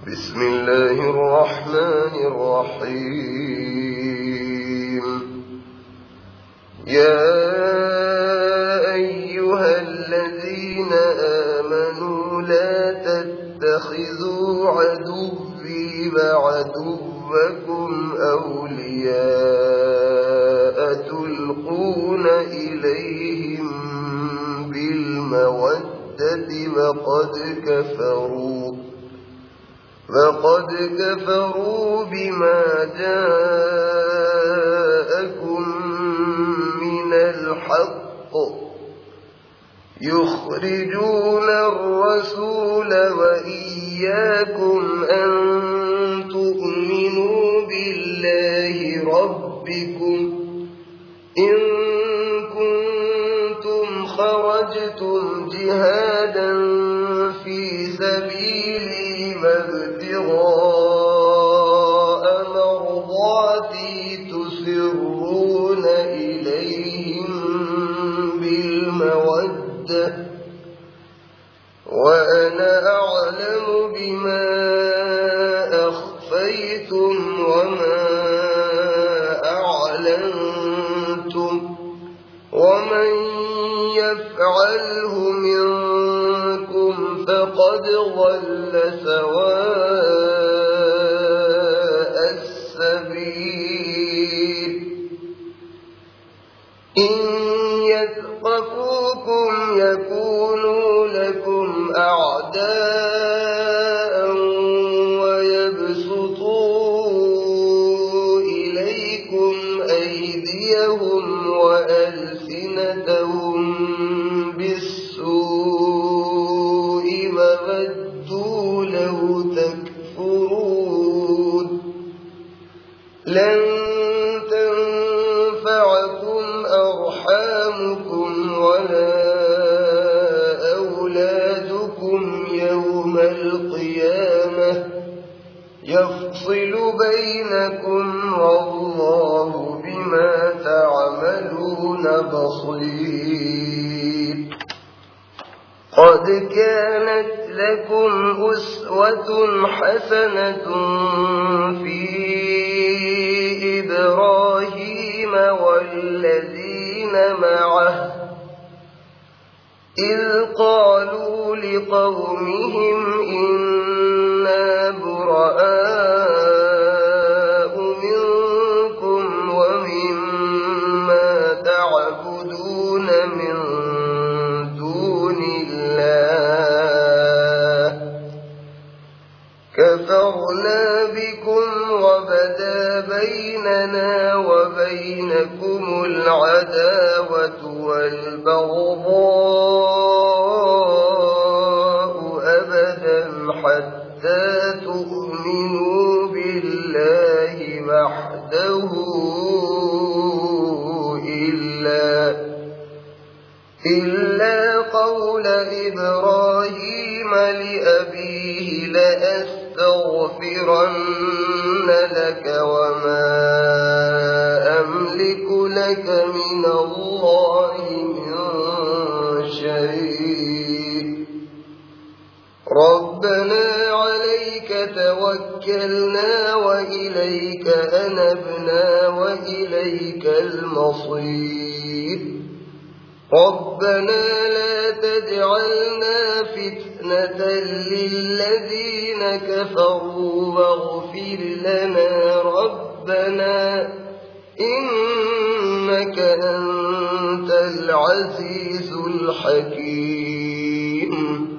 بسم الله الرحمن الرحيم. يا أيها الذين آمنوا لا تتخذوا عدوي وعدوكم أولياء تلقون إليهم بالمودة وقد كفروا بما جاءكم من الحق يخرجون الرسول وإياكم أن تؤمنوا بالله ربكم إن كنتم خرجتم جهادا في سبيلي وابتغاء مرضاتي تسرون إليهم بالمودة وأنا أعلم بما أخفيتم وما أعلنتم ومن يفعله منكم فقد ضل سواء السبيل. إن يثقفوكم يكونوا لكم أعداء ويبسطوا إليكم أيديهم وألسنتهم بالسوء وودوا لو تكفرون. لن تنفعكم أرحامكم ولا أولادكم يوم القيامة يفصل بينكم والله بما تعملون بصير. قد كانت لكم أسوة حسنة في إبراهيم والذين معه إذ قالوا لقومهم إنا براء منكم ومما تعبدون من دون الله كفرنا بكم وبدا بيننا وبينكم العداوة والبغضاء أبدا حتى تؤمنوا بالله وحده إلا قول إبراهيم لأبيه لأستغفرن لك وما أملك لك من الله من شيء ربنا عليك توكلنا وإليك أنبنا وإليك المصير ربنا لا تجعلنا فتنة للذين كفروا واغفر لنا ربنا إنك أنت العزيز الحكيم.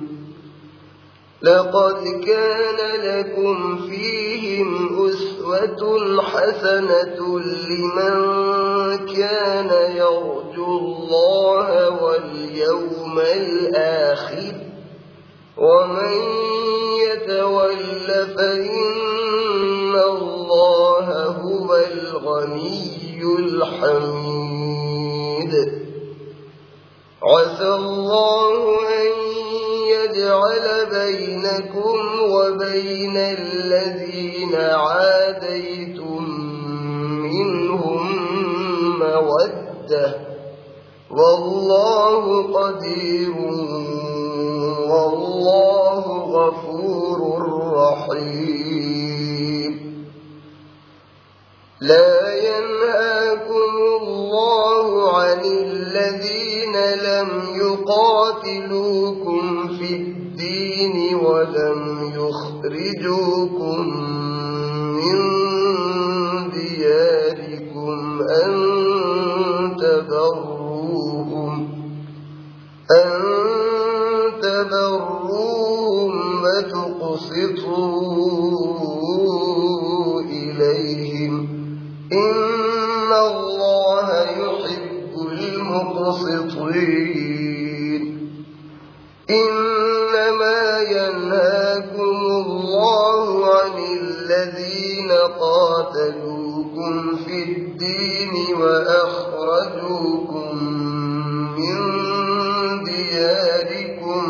لقد كان لكم فيهم أسوة حسنة لمن كان يرجو الله واليوم الآخر ومن يتول فإن الله هو الغني الحميد. عسى الله أن يجعل بينكم وبين الذين عاديتم منهم مودة والله قدير والله غفور رحيم. الرحيم لا ينهاكم الله عن الذين لم يقاتلوكم في الدين ولم يخرجوكم من دياركم أن تبروهم وتقسطوا إليهم إن الله يحب المقسطين إنما ينهاكم الله عن الذين قاتلوكم في الدين وأخرجوكم من دياركم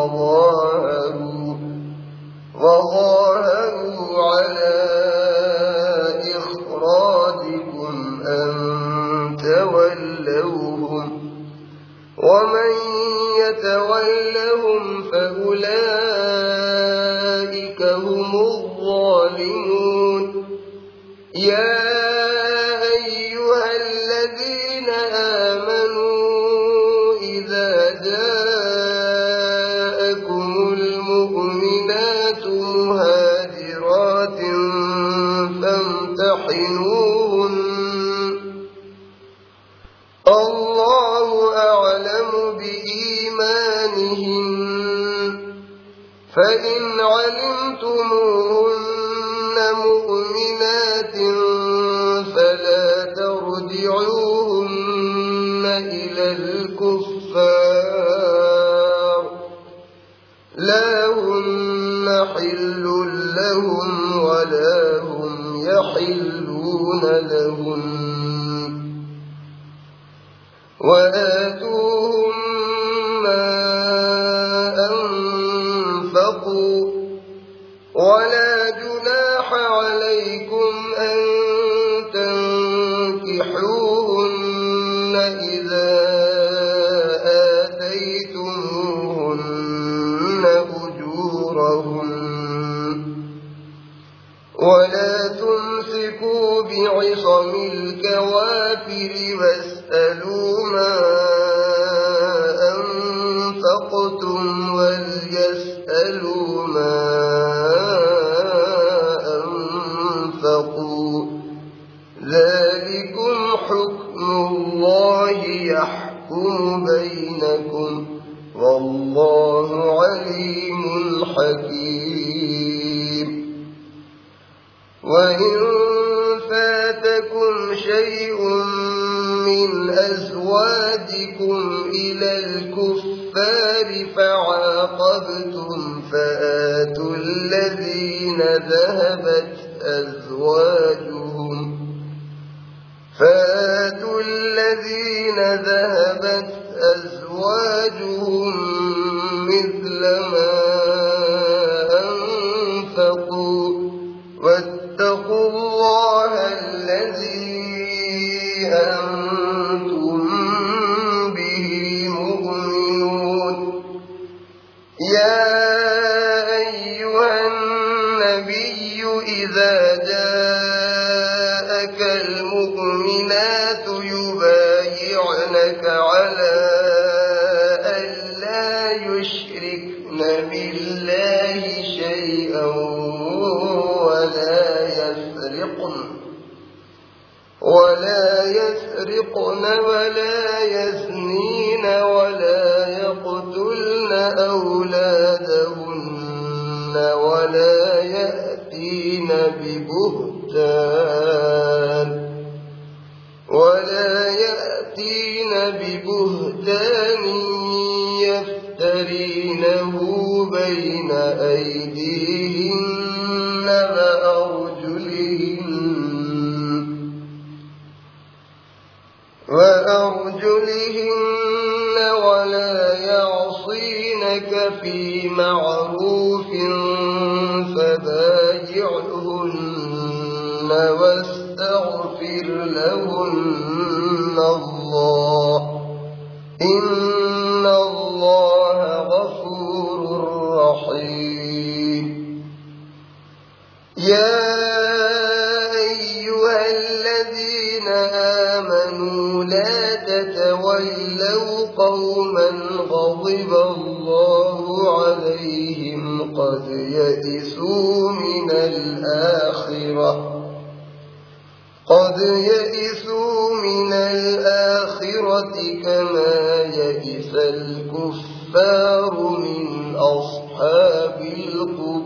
وظاهروا على إخراجكم أن تولوهم ومن يتولهم فأولئك هم الظالمون يا أيها الذين آمنوا إذا جاءكم المؤمنات مهاجرات فامتحنوهن الله أعلم بإيمانهن فإن علمتموهن مؤمنات فلا ترجعوهن إلى الكفار لا هن حل لهم ولا هم يحلون لهن وآتوهم ما أنفقوا ولا جناح عليكم أن تنكحوهن إذا آتيتموهن أجورهن ولا تمسكوا بعصم الكوافر واسألوا ما أنفقتم وليسألوا ما أنفقوا ذلكم حكم الله يحكم بينكم والله عليم حكيم وإن فاتكم شيء من أزواجكم إلى الكفار فعاقبتم فآتوا الذين ذهبت أزواجهم مثل ما أنفقوا واتقوا الله الذي أنتم به مؤمنون يا أيها النبي إذا جاءك المؤمنات يبايعنك على ألا يشركن بالله شيئا ولا يسرقن ولا يزنين ولا يقتلن أولادهن ولا يأتين ببهتان يفترينه بين أيديهن وأرجلهن ولا يعصينك في معروف فبايعهن واستغفر لهن الله إن الله غفور رحيم يا أيها الذين آمنوا لا تتولوا قوما غضب الله عليهم قد يئسوا من الآخرة كما يئس الكفار من أصحاب القبور